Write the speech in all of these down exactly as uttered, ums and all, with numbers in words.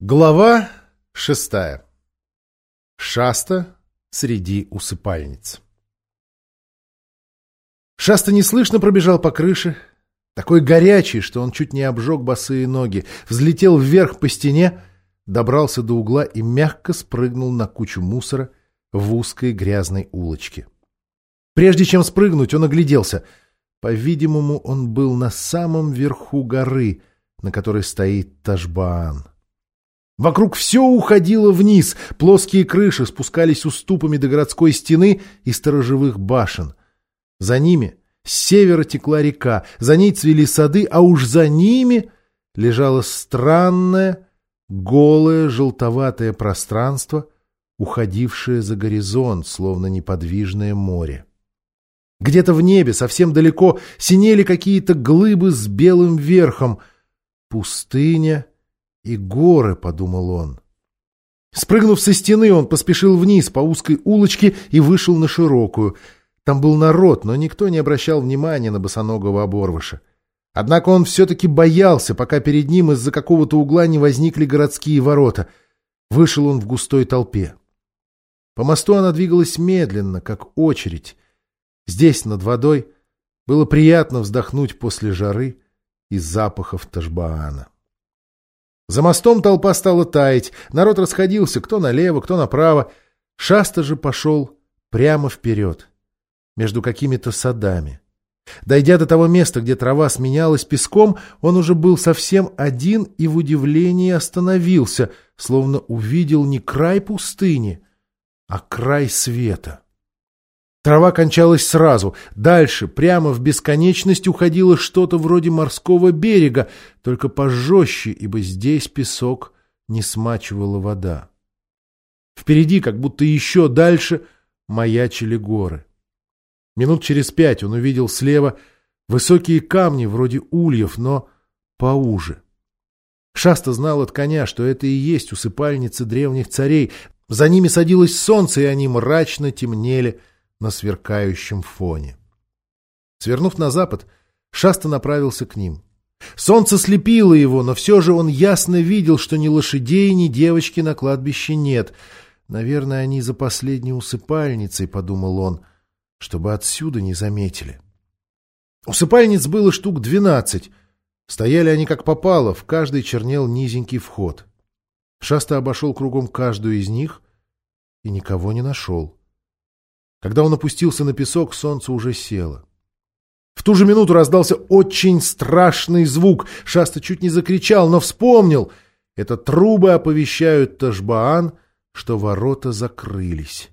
Глава шестая. Шаста среди усыпальниц. Шаста неслышно пробежал по крыше, такой горячий, что он чуть не обжег босые ноги, взлетел вверх по стене, добрался до угла и мягко спрыгнул на кучу мусора в узкой грязной улочке. Прежде чем спрыгнуть, он огляделся. По-видимому, он был на самом верху горы, на которой стоит Ташбаан. Вокруг все уходило вниз, плоские крыши спускались уступами до городской стены и сторожевых башен. За ними с севера текла река, за ней цвели сады, а уж за ними лежало странное, голое, желтоватое пространство, уходившее за горизонт, словно неподвижное море. Где-то в небе, совсем далеко, синели какие-то глыбы с белым верхом. Пустыня и горы, — подумал он. Спрыгнув со стены, он поспешил вниз по узкой улочке и вышел на широкую. Там был народ, но никто не обращал внимания на босоногого оборвыша. Однако он все-таки боялся, пока перед ним из-за какого-то угла не возникли городские ворота. Вышел он в густой толпе. По мосту она двигалась медленно, как очередь. Здесь, над водой, было приятно вздохнуть после жары и запахов Ташбаана. За мостом толпа стала таять, народ расходился кто налево, кто направо. Шаста же пошел прямо вперед, между какими-то садами. Дойдя до того места, где трава сменялась песком, он уже был совсем один и в удивлении остановился, словно увидел не край пустыни, а край света. Трава кончалась сразу. Дальше, прямо в бесконечность, уходило что-то вроде морского берега, только пожестче, ибо здесь песок не смачивала вода. Впереди, как будто еще дальше, маячили горы. Минут через пять он увидел слева высокие камни, вроде ульев, но поуже. Шаста знал от коня, что это и есть усыпальницы древних царей. За ними садилось солнце, и они мрачно темнели на сверкающем фоне. Свернув на запад, Шаста направился к ним. Солнце слепило его, но все же он ясно видел, что ни лошадей, ни девочки на кладбище нет. Наверное, они за последней усыпальницей, — подумал он, — чтобы отсюда не заметили. Усыпальниц было штук двенадцать. Стояли они как попало, в каждой чернел низенький вход. Шаста обошел кругом каждую из них и никого не нашел. Когда он опустился на песок, солнце уже село. В ту же минуту раздался очень страшный звук. Шаста чуть не закричал, но вспомнил. Это трубы оповещают Ташбаан, что ворота закрылись.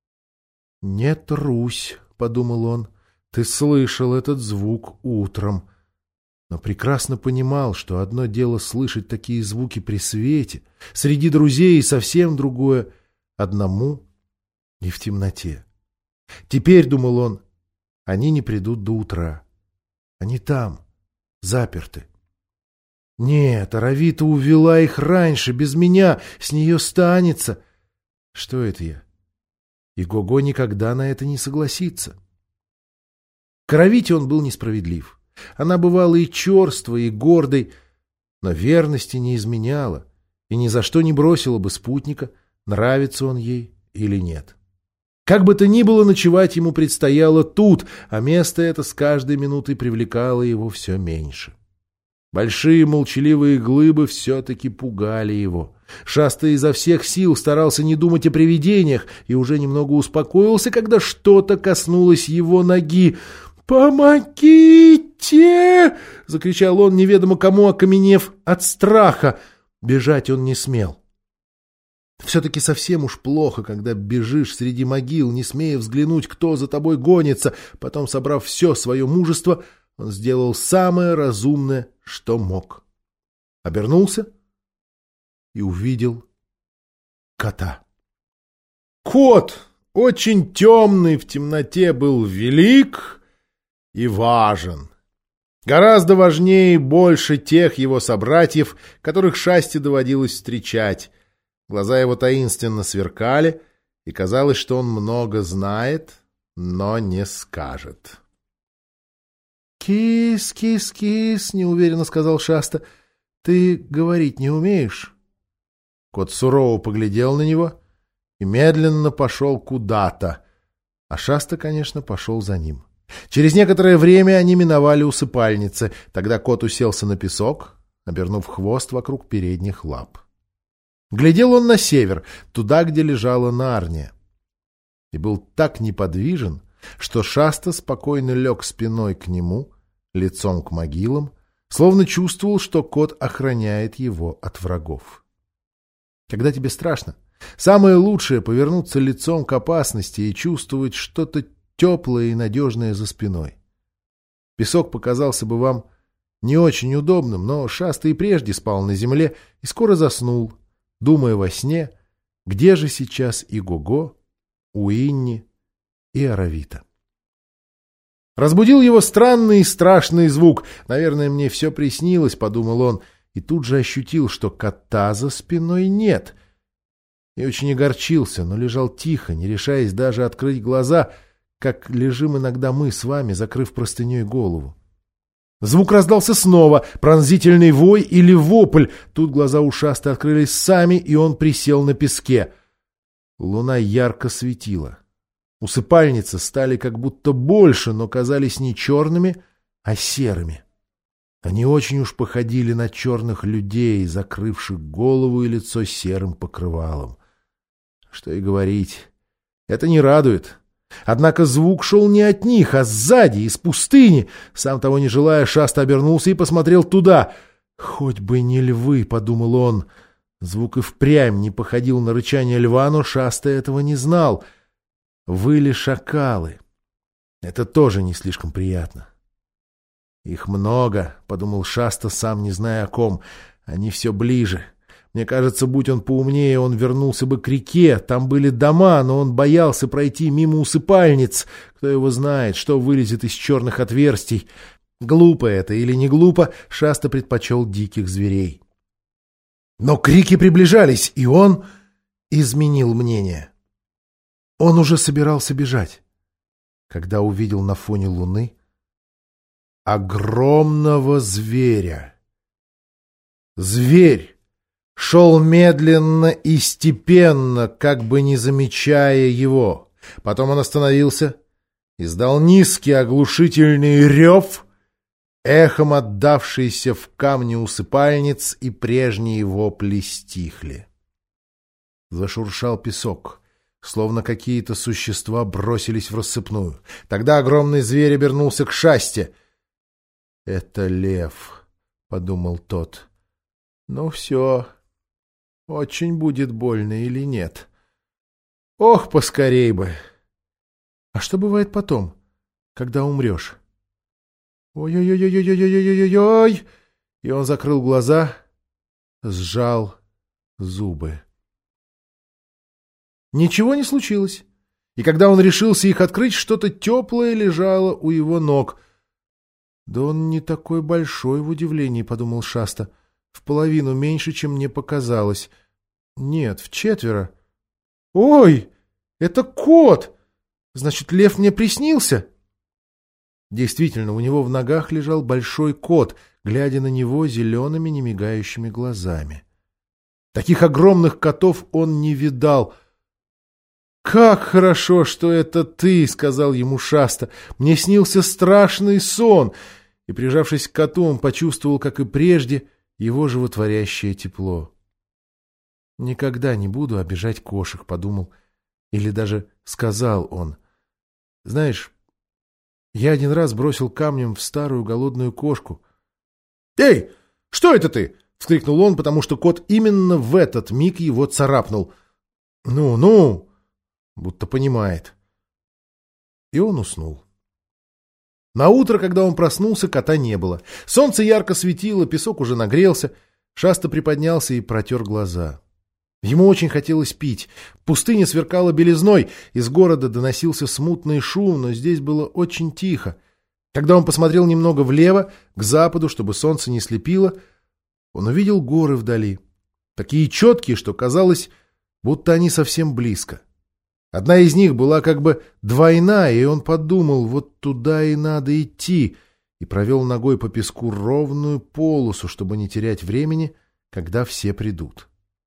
«Нет, Русь», — подумал он, — «ты слышал этот звук утром». Но прекрасно понимал, что одно дело слышать такие звуки при свете, среди друзей, и совсем другое — одному и в темноте. Теперь, — думал он, — они не придут до утра. Они там, заперты. Нет, Аравита увела их раньше, без меня, с нее станется. Что это я? И Гого никогда на это не согласится. К Аравите он был несправедлив. Она бывала и черствой, и гордой, но верности не изменяла и ни за что не бросила бы спутника, нравится он ей или нет. Как бы то ни было, ночевать ему предстояло тут, а место это с каждой минутой привлекало его все меньше. Большие молчаливые глыбы все-таки пугали его. Шаста изо всех сил старался не думать о привидениях и уже немного успокоился, когда что-то коснулось его ноги. «Помогите!» — закричал он, неведомо кому окаменев от страха. Бежать он не смел. Все-таки совсем уж плохо, когда бежишь среди могил, не смея взглянуть, кто за тобой гонится. Потом, собрав все свое мужество, он сделал самое разумное, что мог. Обернулся и увидел кота. Кот, очень темный в темноте, был велик и важен. Гораздо важнее и больше тех его собратьев, которых Шасте доводилось встречать. Глаза его таинственно сверкали, и казалось, что он много знает, но не скажет. «Кис, кис, кис», — неуверенно сказал Шаста. «Ты говорить не умеешь?» Кот сурово поглядел на него и медленно пошел куда-то, а Шаста, конечно, пошел за ним. Через некоторое время они миновали усыпальницы. Тогда кот уселся на песок, обернув хвост вокруг передних лап. Глядел он на север, туда, где лежала Нарния, и был так неподвижен, что Шаста спокойно лег спиной к нему, лицом к могилам, словно чувствовал, что кот охраняет его от врагов. Когда тебе страшно, самое лучшее — повернуться лицом к опасности и чувствовать что-то теплое и надежное за спиной. Песок показался бы вам не очень удобным, но Шаста и прежде спал на земле и скоро заснул, думая во сне, где же сейчас и Гого, Уинни и Аравита. Разбудил его странный и страшный звук. «Наверное, мне все приснилось», — подумал он, и тут же ощутил, что кота за спиной нет. И очень огорчился, но лежал тихо, не решаясь даже открыть глаза, как лежим иногда мы с вами, закрыв простыней голову. Звук раздался снова, пронзительный вой или вопль. Тут глаза у Шасты открылись сами, и он присел на песке. Луна ярко светила. Усыпальницы стали как будто больше, но казались не черными, а серыми. Они очень уж походили на черных людей, закрывших голову и лицо серым покрывалом. Что и говорить, это не радует. Однако звук шел не от них, а сзади, из пустыни. Сам того не желая, Шаста обернулся и посмотрел туда. «Хоть бы не львы», — подумал он. Звук и впрямь не походил на рычание льва, но Шаста этого не знал. Выли шакалы. Это тоже не слишком приятно. «Их много», — подумал Шаста, сам не зная о ком. «Они все ближе. Мне кажется, будь он поумнее, он вернулся бы к реке. Там были дома, но он боялся пройти мимо усыпальниц. Кто его знает, что вылезет из черных отверстий. Глупо это или не глупо, Шаста предпочел диких зверей». Но крики приближались, и он изменил мнение. Он уже собирался бежать, когда увидел на фоне луны огромного зверя. Зверь шел медленно и степенно, как бы не замечая его. Потом он остановился, издал низкий оглушительный рев, эхом отдавшийся в камне усыпальниц, и прежние вопли стихли. Зашуршал песок, словно какие-то существа бросились в рассыпную. Тогда огромный зверь обернулся к Шасте. «Это лев», — подумал тот. «Ну все, очень будет больно или нет? Ох, поскорей бы! А что бывает потом, когда умрешь?» «Ой-ой-ой-ой-ой-ой-ой-ой-ой!» И он закрыл глаза, сжал зубы. Ничего не случилось, и когда он решился их открыть, что-то теплое лежало у его ног. «Да он не такой большой, в удивлении», — подумал Шаста, — «в половину меньше, чем мне показалось. Нет, в четверо. Ой, это кот! Значит, лев мне приснился?» Действительно, у него в ногах лежал большой кот, глядя на него зелеными немигающими глазами. Таких огромных котов он не видал. «Как хорошо, что это ты!» — сказал ему Шаста. «Мне снился страшный сон!» И, прижавшись к коту, он почувствовал, как и прежде, его животворящее тепло. «Никогда не буду обижать кошек», — подумал, или даже сказал он. «Знаешь, я один раз бросил камнем в старую голодную кошку». «Эй, что это ты?» — вскрикнул он, потому что кот именно в этот миг его царапнул. «Ну, ну!» будто понимает. И он уснул. Наутро, когда он проснулся, кота не было. Солнце ярко светило, песок уже нагрелся. Шаста приподнялся и протер глаза. Ему очень хотелось пить. Пустыня сверкала белизной, из города доносился смутный шум, но здесь было очень тихо. Когда он посмотрел немного влево, к западу, чтобы солнце не слепило, он увидел горы вдали. Такие четкие, что казалось, будто они совсем близко. Одна из них была как бы двойная, и он подумал, вот туда и надо идти, и провел ногой по песку ровную полосу, чтобы не терять времени, когда все придут.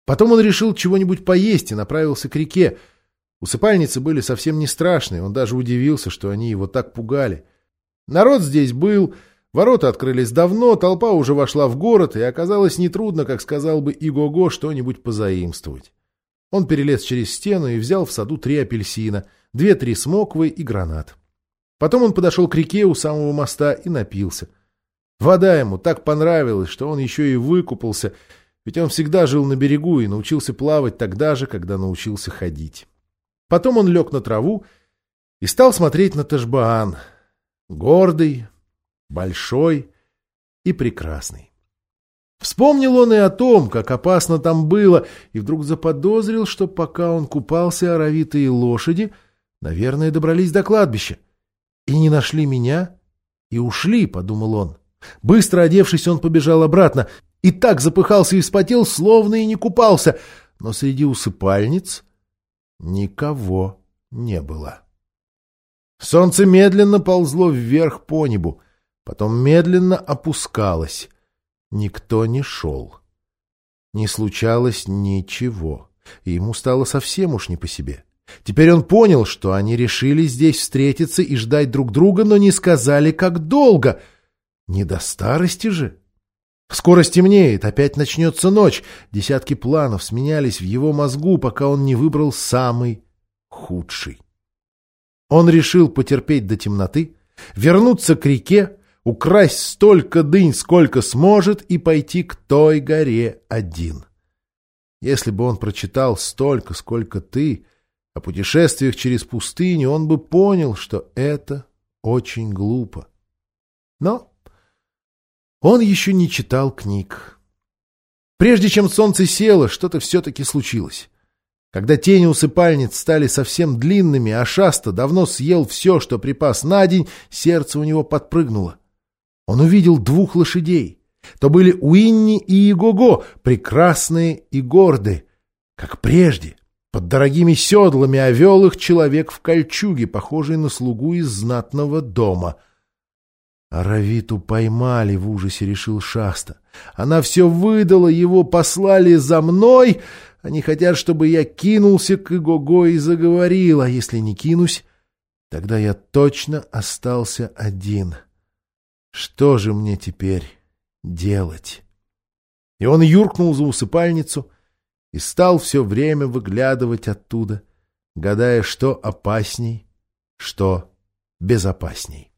Потом он решил чего-нибудь поесть и направился к реке. Усыпальницы были совсем не страшные, он даже удивился, что они его так пугали. Народ здесь был, ворота открылись давно, толпа уже вошла в город, и оказалось нетрудно, как сказал бы Игого, что-нибудь позаимствовать. Он перелез через стену и взял в саду три апельсина, две-три смоквы и гранат. Потом он подошел к реке у самого моста и напился. Вода ему так понравилась, что он еще и выкупался, ведь он всегда жил на берегу и научился плавать тогда же, когда научился ходить. Потом он лег на траву и стал смотреть на Ташбаан. Гордый, большой и прекрасный. Вспомнил он и о том, как опасно там было, и вдруг заподозрил, что пока он купался, оровитые лошади, наверное, добрались до кладбища. И не нашли меня, и ушли, — подумал он. Быстро одевшись, он побежал обратно, и так запыхался и вспотел, словно и не купался, но среди усыпальниц никого не было. Солнце медленно ползло вверх по небу, потом медленно опускалось. Никто не шел. Не случалось ничего, и ему стало совсем уж не по себе. Теперь он понял, что они решили здесь встретиться и ждать друг друга, но не сказали, как долго. Не до старости же. Скоро стемнеет, опять начнется ночь. Десятки планов сменялись в его мозгу, пока он не выбрал самый худший. Он решил потерпеть до темноты, вернуться к реке, украсть столько дынь, сколько сможет, и пойти к той горе один. Если бы он прочитал столько, сколько ты, о путешествиях через пустыню, он бы понял, что это очень глупо. Но он еще не читал книг. Прежде чем солнце село, что-то все-таки случилось. Когда тени усыпальниц стали совсем длинными, а Шаста давно съел все, что припас на день, сердце у него подпрыгнуло. Он увидел двух лошадей. То были Уинни и Игого, прекрасные и гордые, как прежде. Под дорогими седлами, а вел их человек в кольчуге, похожий на слугу из знатного дома. Аравиту поймали, в ужасе решил Шаста. Она все выдала, его послали за мной. Они хотят, чтобы я кинулся к Игого и заговорил, а если не кинусь, тогда я точно остался один. Что же мне теперь делать? И он юркнул за усыпальницу и стал все время выглядывать оттуда, гадая, что опасней, что безопасней.